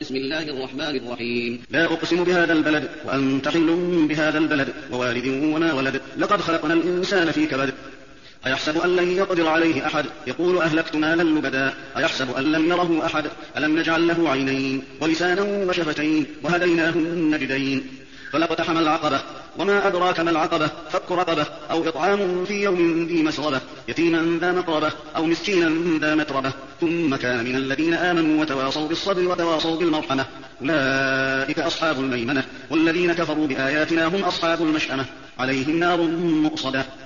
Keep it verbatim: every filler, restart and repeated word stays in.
بسم الله الرحمن الرحيم. لا أقسم بهذا البلد وأنت حل بهذا البلد ووالد وما ولد لقد خلقنا الإنسان في كبد أيحسب أن لن يقدر عليه أحد يقول أهلكت مالا لبدا أيحسب أن لم يره أحد ألم نجعل له عينين ولسانا وشفتين وهديناه النجدين فلاقتحم العقبة وما أدراك ما العقبة فك رقبة أو إطعام في يوم ذي مسغبة يتيما ذا مقربة أو مسكينا ذا متربة ثم كان من الذين آمنوا وتواصوا بالصبر وتواصوا بالمرحمة أولئك أصحاب الميمنة والذين كفروا بآياتنا هم أصحاب المشأمة عليهم نار مؤصدة